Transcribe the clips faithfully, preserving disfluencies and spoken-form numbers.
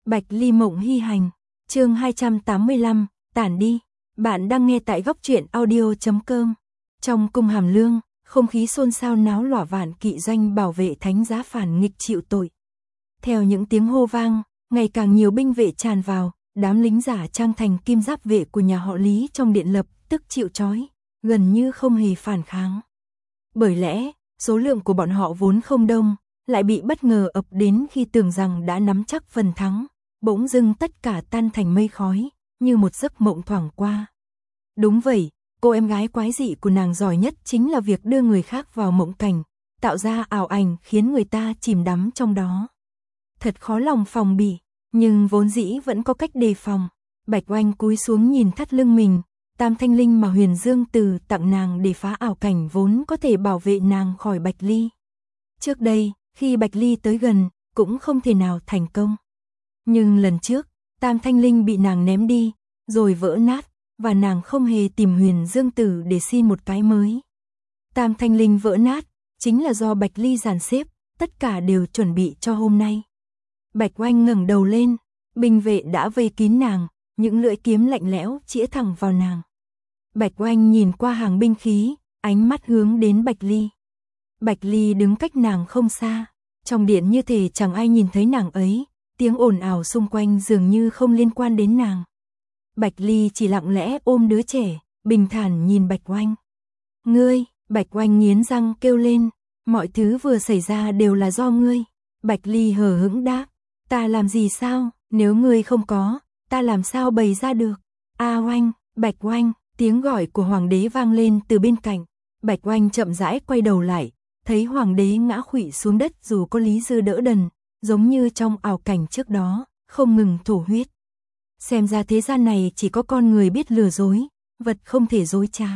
Bạch Ly Mộng Hy Hành, chương hai trăm tám mươi lăm, tản đi. Bạn đang nghe tại góc truyện audio chấm com. Trong cung Hàm Lương, không khí xôn xao náo lỏa vạn kỵ doanh bảo vệ thánh giá phản nghịch chịu tội. Theo những tiếng hô vang, ngày càng nhiều binh vệ tràn vào, đám lính giả trang thành kim giáp vệ của nhà họ Lý trong điện lập tức chịu trói, gần như không hề phản kháng. Bởi lẽ, số lượng của bọn họ vốn không đông, lại bị bất ngờ ập đến khi tưởng rằng đã nắm chắc phần thắng, bỗng dưng tất cả tan thành mây khói, như một giấc mộng thoảng qua. Đúng vậy, cô em gái quái dị của nàng giỏi nhất chính là việc đưa người khác vào mộng cảnh, tạo ra ảo ảnh khiến người ta chìm đắm trong đó. Thật khó lòng phòng bị, nhưng vốn dĩ vẫn có cách đề phòng. Bạch Oanh cúi xuống nhìn thắt lưng mình, tam thanh linh mà Huyền Dương Từ tặng nàng để phá ảo cảnh vốn có thể bảo vệ nàng khỏi Bạch Ly. Trước đây, khi Bạch Ly tới gần, cũng không thể nào thành công. Nhưng lần trước, tam thanh linh bị nàng ném đi, rồi vỡ nát, và nàng không hề tìm Huyền Dương Tử để xin một cái mới. Tam thanh linh vỡ nát, chính là do Bạch Ly dàn xếp, tất cả đều chuẩn bị cho hôm nay. Bạch Oanh ngẩng đầu lên, binh vệ đã vây kín nàng, những lưỡi kiếm lạnh lẽo chĩa thẳng vào nàng. Bạch Oanh nhìn qua hàng binh khí, ánh mắt hướng đến Bạch Ly. Bạch Ly đứng cách nàng không xa, trong điện như thể chẳng ai nhìn thấy nàng ấy, tiếng ồn ào xung quanh dường như không liên quan đến nàng. Bạch Ly chỉ lặng lẽ ôm đứa trẻ, bình thản nhìn Bạch Oanh. Ngươi, Bạch Oanh nghiến răng kêu lên, mọi thứ vừa xảy ra đều là do ngươi. Bạch Ly hờ hững đáp, ta làm gì sao, nếu ngươi không có, ta làm sao bày ra được. A Oanh, Bạch Oanh, tiếng gọi của hoàng đế vang lên từ bên cạnh. Bạch Oanh chậm rãi quay đầu lại, thấy hoàng đế ngã khuỵu xuống đất dù có Lý Dư đỡ đần, giống như trong ảo cảnh trước đó, không ngừng thổ huyết. Xem ra thế gian này chỉ có con người biết lừa dối, vật không thể dối trá.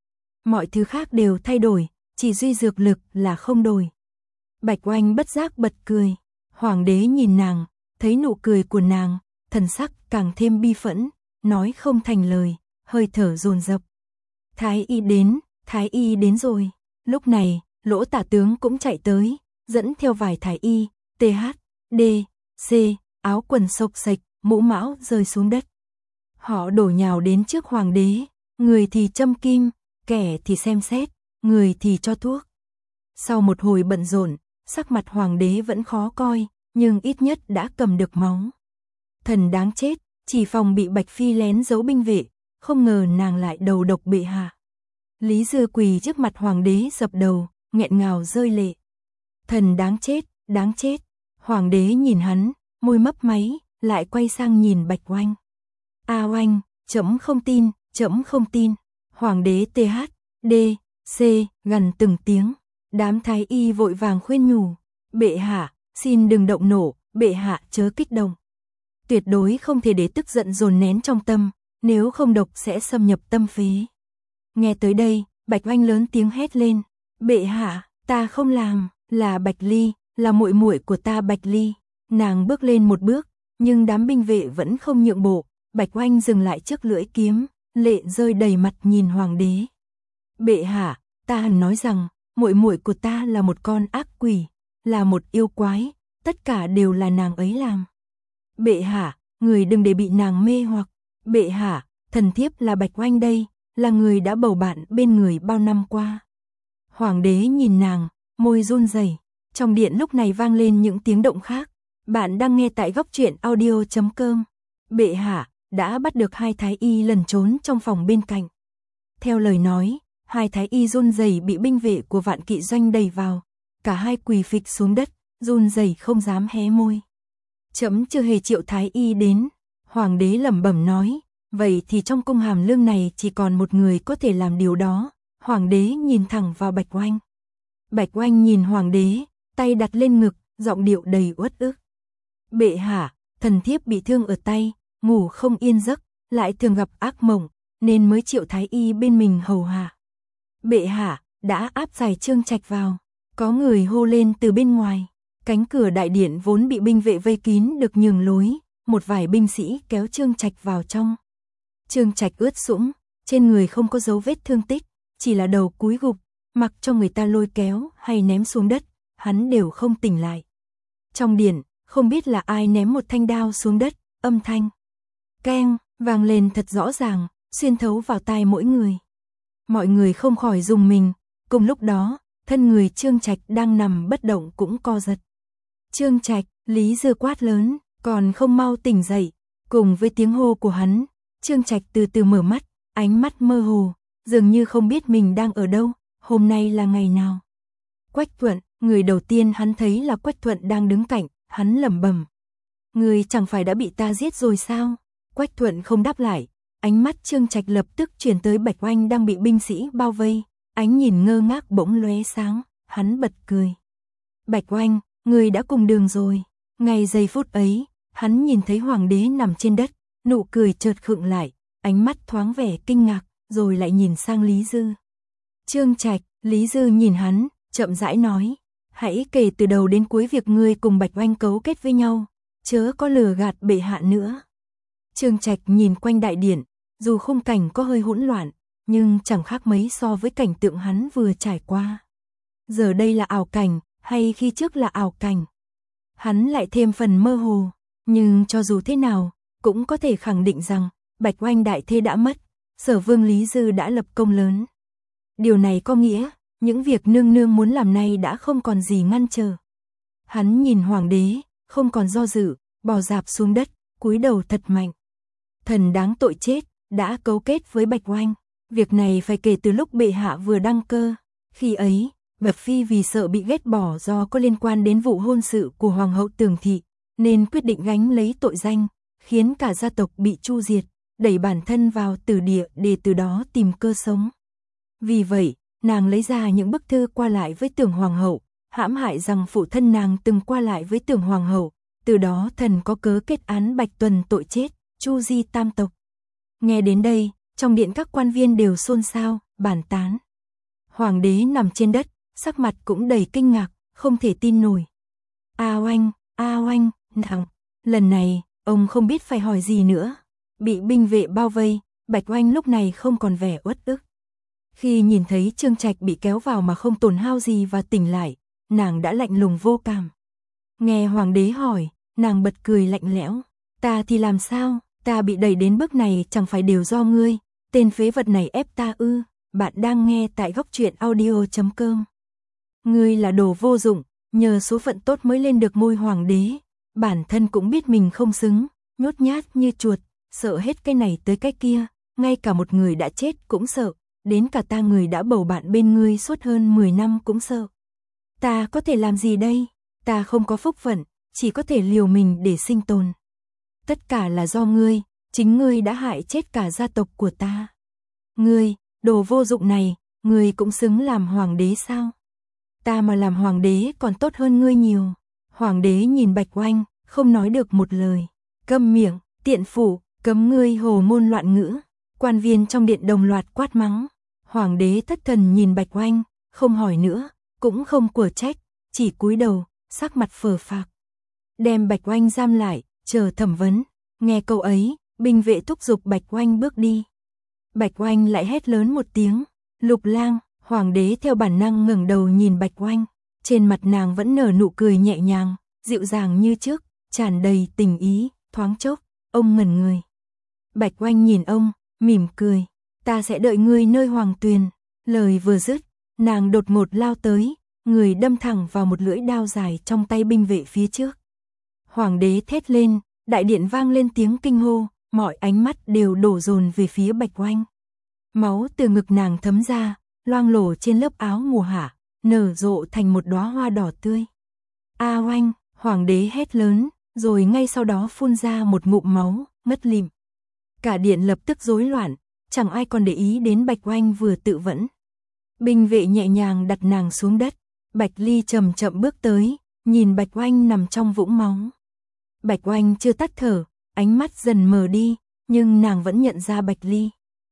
Mọi thứ khác đều thay đổi, chỉ duy dược lực là không đổi. Bạch Oanh bất giác bật cười, hoàng đế nhìn nàng, thấy nụ cười của nàng, thần sắc càng thêm bi phẫn, nói không thành lời, hơi thở dồn dập. Thái y đến, thái y đến rồi. Lúc này, Lỗ tả tướng cũng chạy tới, dẫn theo vài thái y, tê hát, đê, xê, áo quần xộc xệch, mũ mão rơi xuống đất. Họ đổ nhào đến trước hoàng đế, người thì châm kim, kẻ thì xem xét, người thì cho thuốc. Sau một hồi bận rộn, sắc mặt hoàng đế vẫn khó coi, nhưng ít nhất đã cầm được máu. Thần đáng chết, chỉ phòng bị Bạch Phi lén giấu binh vệ, không ngờ nàng lại đầu độc bệ hạ. Lý Dư quỳ trước mặt hoàng đế dập đầu, nghẹn ngào rơi lệ. Thần đáng chết, đáng chết. Hoàng đế nhìn hắn, môi mấp máy, lại quay sang nhìn Bạch Oanh. A Oanh, trẫm không tin, trẫm không tin. Hoàng đế tê hát, đê, xê, gần từng tiếng. Đám thái y vội vàng khuyên nhủ, bệ hạ, xin đừng động nổ, bệ hạ chớ kích động. Tuyệt đối không thể để tức giận dồn nén trong tâm, nếu không độc sẽ xâm nhập tâm phế. Nghe tới đây, Bạch Oanh lớn tiếng hét lên, bệ hạ, ta không làm, là Bạch Ly, là muội muội của ta Bạch Ly. Nàng bước lên một bước, nhưng đám binh vệ vẫn không nhượng bộ. Bạch Oanh dừng lại trước lưỡi kiếm, lệ rơi đầy mặt nhìn hoàng đế. Bệ hạ, ta hẳn nói rằng, muội muội của ta là một con ác quỷ, là một yêu quái, tất cả đều là nàng ấy làm. Bệ hạ, người đừng để bị nàng mê hoặc. Bệ hạ, thần thiếp là Bạch Oanh đây, là người đã bầu bạn bên người bao năm qua. Hoàng đế nhìn nàng, môi run rẩy. Trong điện lúc này vang lên những tiếng động khác. Bạn đang nghe tại góc truyện audio chấm com. Bệ hạ đã bắt được hai thái y lẩn trốn trong phòng bên cạnh. Theo lời nói, hai thái y run rẩy bị binh vệ của vạn kỵ doanh đẩy vào. Cả hai quỳ phịch xuống đất, run rẩy không dám hé môi. Trẫm chưa hề triệu thái y đến. Hoàng đế lẩm bẩm nói, vậy thì trong cung Hàm Lương này chỉ còn một người có thể làm điều đó. Hoàng đế nhìn thẳng vào Bạch Oanh. Bạch Oanh nhìn hoàng đế, tay đặt lên ngực, giọng điệu đầy uất ức. Bệ hạ, thần thiếp bị thương ở tay, ngủ không yên giấc, lại thường gặp ác mộng, nên mới triệu thái y bên mình hầu hạ. Bệ hạ, đã áp giải Trương Trạch vào. Có người hô lên từ bên ngoài. Cánh cửa đại điện vốn bị binh vệ vây kín được nhường lối, một vài binh sĩ kéo Trương Trạch vào trong. Trương Trạch ướt sũng, trên người không có dấu vết thương tích, chỉ là đầu cúi gục, mặc cho người ta lôi kéo hay ném xuống đất, hắn đều không tỉnh lại. Trong điện, không biết là ai ném một thanh đao xuống đất, âm thanh keng vang lên thật rõ ràng, xuyên thấu vào tai mỗi người. Mọi người không khỏi rùng mình, cùng lúc đó, thân người Trương Trạch đang nằm bất động cũng co giật. Trương Trạch, Lý Dư quát lớn, còn không mau tỉnh dậy. Cùng với tiếng hô của hắn, Trương Trạch từ từ mở mắt, ánh mắt mơ hồ, dường như không biết mình đang ở đâu, hôm nay là ngày nào. Quách Thuận, người đầu tiên hắn thấy là Quách Thuận đang đứng cạnh, hắn lẩm bẩm. Người chẳng phải đã bị ta giết rồi sao? Quách Thuận không đáp lại, ánh mắt Trương Trạch lập tức chuyển tới Bạch Oanh đang bị binh sĩ bao vây, ánh nhìn ngơ ngác bỗng lóe sáng, hắn bật cười. Bạch Oanh, người đã cùng đường rồi. Ngay giây phút ấy, hắn nhìn thấy hoàng đế nằm trên đất, nụ cười chợt khựng lại, ánh mắt thoáng vẻ kinh ngạc, rồi lại nhìn sang Lý Dư. Trương Trạch, Lý Dư nhìn hắn, chậm rãi nói, hãy kể từ đầu đến cuối việc ngươi cùng Bạch Oanh cấu kết với nhau, chớ có lừa gạt bệ hạ nữa. Trương Trạch nhìn quanh đại điện, dù khung cảnh có hơi hỗn loạn, nhưng chẳng khác mấy so với cảnh tượng hắn vừa trải qua. Giờ đây là ảo cảnh, hay khi trước là ảo cảnh? Hắn lại thêm phần mơ hồ, nhưng cho dù thế nào, cũng có thể khẳng định rằng, Bạch Oanh đại thê đã mất, Sở Vương Lý Dư đã lập công lớn. Điều này có nghĩa, những việc nương nương muốn làm nay đã không còn gì ngăn trở. Hắn nhìn hoàng đế, không còn do dự, bò rạp xuống đất, cúi đầu thật mạnh. Thần đáng tội chết, đã cấu kết với Bạch Oanh. Việc này phải kể từ lúc bệ hạ vừa đăng cơ. Khi ấy, Bạch Phi vì sợ bị ghét bỏ do có liên quan đến vụ hôn sự của Hoàng hậu Tường Thị, nên quyết định gánh lấy tội danh, khiến cả gia tộc bị tru diệt, đẩy bản thân vào tử địa để từ đó tìm cơ sống. Vì vậy, nàng lấy ra những bức thư qua lại với Tưởng Hoàng hậu, hãm hại rằng phụ thân nàng từng qua lại với Tưởng Hoàng hậu, từ đó thần có cớ kết án Bạch Tuần tội chết, chu di tam tộc. Nghe đến đây, trong điện các quan viên đều xôn xao, bàn tán. Hoàng đế nằm trên đất, sắc mặt cũng đầy kinh ngạc, không thể tin nổi. A Oanh, A Oanh, nàng, lần này, ông không biết phải hỏi gì nữa. Bị binh vệ bao vây, Bạch Oanh lúc này không còn vẻ uất ức. Khi nhìn thấy Trương Trạch bị kéo vào mà không tổn hao gì và tỉnh lại, nàng đã lạnh lùng vô cảm. Nghe hoàng đế hỏi, nàng bật cười lạnh lẽo. Ta thì làm sao, ta bị đẩy đến bước này chẳng phải đều do ngươi, tên phế vật này ép ta ư. Bạn đang nghe tại góc truyện audio chấm com. Ngươi là đồ vô dụng, nhờ số phận tốt mới lên được ngôi hoàng đế. Bản thân cũng biết mình không xứng, nhút nhát như chuột, sợ hết cái này tới cái kia, ngay cả một người đã chết cũng sợ, đến cả ta người đã bầu bạn bên ngươi suốt hơn mười năm cũng sợ. Ta có thể làm gì đây? Ta không có phúc phận, chỉ có thể liều mình để sinh tồn. Tất cả là do ngươi, chính ngươi đã hại chết cả gia tộc của ta. Ngươi, đồ vô dụng này, ngươi cũng xứng làm hoàng đế sao? Ta mà làm hoàng đế còn tốt hơn ngươi nhiều. Hoàng đế nhìn Bạch Oanh, không nói được một lời. Câm miệng, tiện phụ, cấm ngươi hồ ngôn loạn ngữ. Quan viên trong điện đồng loạt quát mắng. Hoàng đế thất thần nhìn Bạch Oanh, không hỏi nữa, cũng không của trách, chỉ cúi đầu, sắc mặt phờ phạc. Đem Bạch Oanh giam lại, chờ thẩm vấn. Nghe câu ấy, binh vệ thúc giục Bạch Oanh bước đi. Bạch Oanh lại hét lớn một tiếng, Lục Lang. Hoàng đế theo bản năng ngẩng đầu nhìn Bạch Oanh, trên mặt nàng vẫn nở nụ cười nhẹ nhàng, dịu dàng như trước, tràn đầy tình ý, thoáng chốc, ông ngẩn người. Bạch Oanh nhìn ông, mỉm cười, ta sẽ đợi ngươi nơi hoàng tuyền. Lời vừa dứt, nàng đột ngột lao tới, người đâm thẳng vào một lưỡi đao dài trong tay binh vệ phía trước. Hoàng đế thét lên, đại điện vang lên tiếng kinh hô, mọi ánh mắt đều đổ dồn về phía Bạch Oanh. Máu từ ngực nàng thấm ra, loang lổ trên lớp áo mùa hạ, nở rộ thành một đóa hoa đỏ tươi. A Oanh, hoàng đế hét lớn, rồi ngay sau đó phun ra một ngụm máu, ngất lịm. Cả điện lập tức rối loạn, chẳng ai còn để ý đến Bạch Oanh vừa tự vẫn. Binh vệ nhẹ nhàng đặt nàng xuống đất, Bạch Ly chậm chậm bước tới, nhìn Bạch Oanh nằm trong vũng máu. Bạch Oanh chưa tắt thở, ánh mắt dần mờ đi, nhưng nàng vẫn nhận ra Bạch Ly.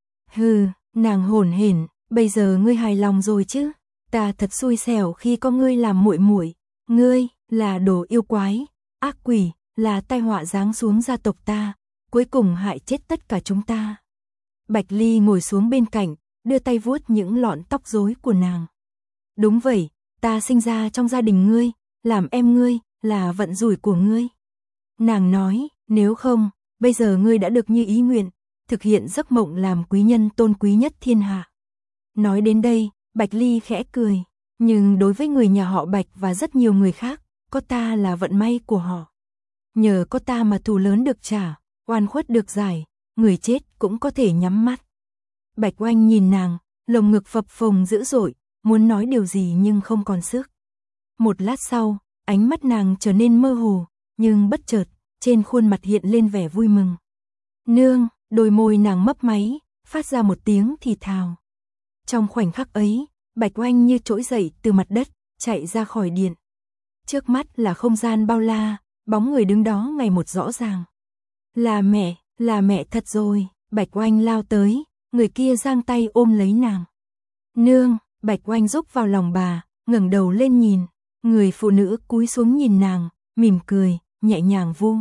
Hừ, nàng hổn hển, bây giờ ngươi hài lòng rồi chứ? Ta thật xui xẻo khi có ngươi làm muội muội, ngươi là đồ yêu quái, ác quỷ, là tai họa giáng xuống gia tộc ta, cuối cùng hại chết tất cả chúng ta. Bạch Ly ngồi xuống bên cạnh, đưa tay vuốt những lọn tóc rối của nàng. Đúng vậy, ta sinh ra trong gia đình ngươi, làm em ngươi, là vận rủi của ngươi. Nàng nói, nếu không, bây giờ ngươi đã được như ý nguyện, thực hiện giấc mộng làm quý nhân tôn quý nhất thiên hạ. Nói đến đây, Bạch Ly khẽ cười, nhưng đối với người nhà họ Bạch và rất nhiều người khác, có ta là vận may của họ. Nhờ có ta mà thù lớn được trả, oan khuất được giải, người chết cũng có thể nhắm mắt. Bạch Oanh nhìn nàng, lồng ngực phập phồng dữ dội, muốn nói điều gì nhưng không còn sức. Một lát sau, ánh mắt nàng trở nên mơ hồ, nhưng bất chợt, trên khuôn mặt hiện lên vẻ vui mừng. Nương, đôi môi nàng mấp máy, phát ra một tiếng thì thào. Trong khoảnh khắc ấy, Bạch Oanh như trỗi dậy từ mặt đất, chạy ra khỏi điện. Trước mắt là không gian bao la, bóng người đứng đó ngày một rõ ràng. Là mẹ, là mẹ thật rồi, Bạch Oanh lao tới, người kia giang tay ôm lấy nàng. Nương, Bạch Oanh rúc vào lòng bà, ngẩng đầu lên nhìn, người phụ nữ cúi xuống nhìn nàng, mỉm cười, nhẹ nhàng vu.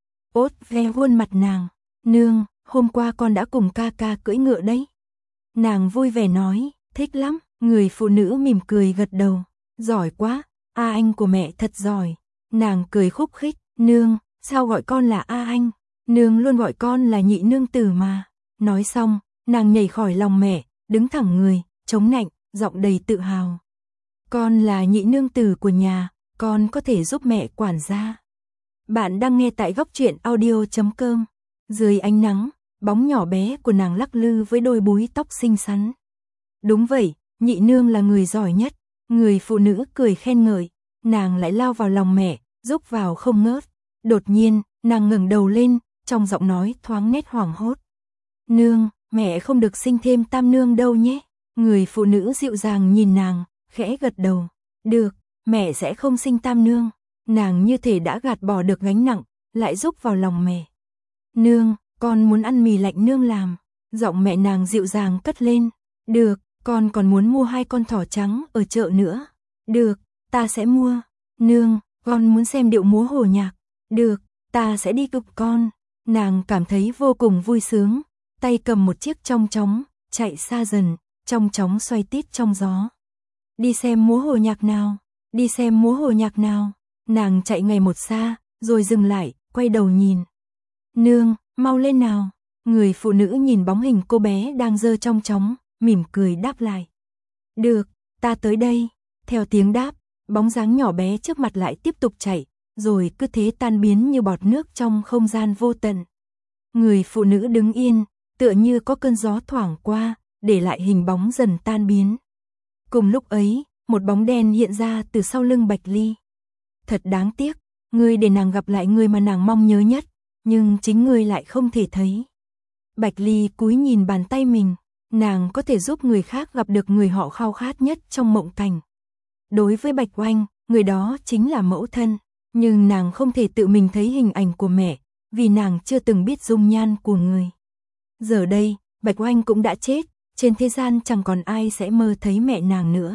Ốt ve khuôn mặt nàng, nương, hôm qua con đã cùng ca ca cưỡi ngựa đấy. Nàng vui vẻ nói, thích lắm, người phụ nữ mỉm cười gật đầu, giỏi quá, A Anh của mẹ thật giỏi. Nàng cười khúc khích, nương, sao gọi con là A Anh, nương luôn gọi con là nhị nương tử mà. Nói xong, nàng nhảy khỏi lòng mẹ, đứng thẳng người, chống nạnh, giọng đầy tự hào. Con là nhị nương tử của nhà, con có thể giúp mẹ quản gia. Bạn đang nghe tại góc truyện audio chấm com. Dưới ánh nắng, bóng nhỏ bé của nàng lắc lư với đôi búi tóc xinh xắn. Đúng vậy, nhị nương là người giỏi nhất. Người phụ nữ cười khen ngợi, nàng lại lao vào lòng mẹ, rúc vào không ngớt. Đột nhiên, nàng ngẩng đầu lên, trong giọng nói thoáng nét hoảng hốt. Nương, mẹ không được sinh thêm tam nương đâu nhé. Người phụ nữ dịu dàng nhìn nàng, khẽ gật đầu. Được, mẹ sẽ không sinh tam nương. Nàng như thể đã gạt bỏ được gánh nặng, lại rúc vào lòng mẹ. Nương, con muốn ăn mì lạnh nương làm. Giọng mẹ nàng dịu dàng cất lên. Được, con còn muốn mua hai con thỏ trắng ở chợ nữa. Được, ta sẽ mua. Nương, con muốn xem điệu múa hồ nhạc. Được, ta sẽ đi cùng con. Nàng cảm thấy vô cùng vui sướng, tay cầm một chiếc chong chóng, chạy xa dần, chong chóng xoay tít trong gió. Đi xem múa hồ nhạc nào, đi xem múa hồ nhạc nào. Nàng chạy ngày một xa, rồi dừng lại, quay đầu nhìn. Nương, mau lên nào. Người phụ nữ nhìn bóng hình cô bé đang giơ chong chóng, mỉm cười đáp lại. Được, ta tới đây. Theo tiếng đáp, bóng dáng nhỏ bé trước mặt lại tiếp tục chạy, rồi cứ thế tan biến như bọt nước trong không gian vô tận. Người phụ nữ đứng yên, tựa như có cơn gió thoảng qua, để lại hình bóng dần tan biến. Cùng lúc ấy, một bóng đen hiện ra từ sau lưng Bạch Ly. Thật đáng tiếc, ngươi để nàng gặp lại người mà nàng mong nhớ nhất, nhưng chính ngươi lại không thể thấy. Bạch Ly cúi nhìn bàn tay mình, nàng có thể giúp người khác gặp được người họ khao khát nhất trong mộng cảnh. Đối với Bạch Oanh, người đó chính là mẫu thân, nhưng nàng không thể tự mình thấy hình ảnh của mẹ, vì nàng chưa từng biết dung nhan của người. Giờ đây, Bạch Oanh cũng đã chết, trên thế gian chẳng còn ai sẽ mơ thấy mẹ nàng nữa.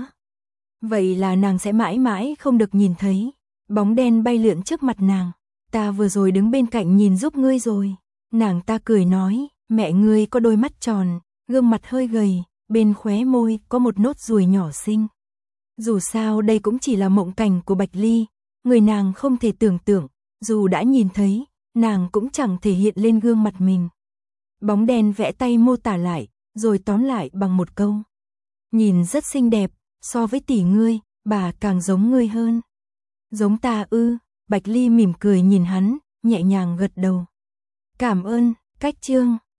Vậy là nàng sẽ mãi mãi không được nhìn thấy. Bóng đen bay lượn trước mặt nàng, ta vừa rồi đứng bên cạnh nhìn giúp ngươi rồi. Nàng ta cười nói, mẹ ngươi có đôi mắt tròn, gương mặt hơi gầy, bên khóe môi có một nốt ruồi nhỏ xinh. Dù sao đây cũng chỉ là mộng cảnh của Bạch Ly, người nàng không thể tưởng tượng, dù đã nhìn thấy, nàng cũng chẳng thể hiện lên gương mặt mình. Bóng đen vẽ tay mô tả lại, rồi tóm lại bằng một câu. Nhìn rất xinh đẹp, so với tỷ ngươi, bà càng giống ngươi hơn. Giống ta ư? Bạch Ly mỉm cười nhìn hắn, nhẹ nhàng gật đầu. Cảm ơn, cách chương.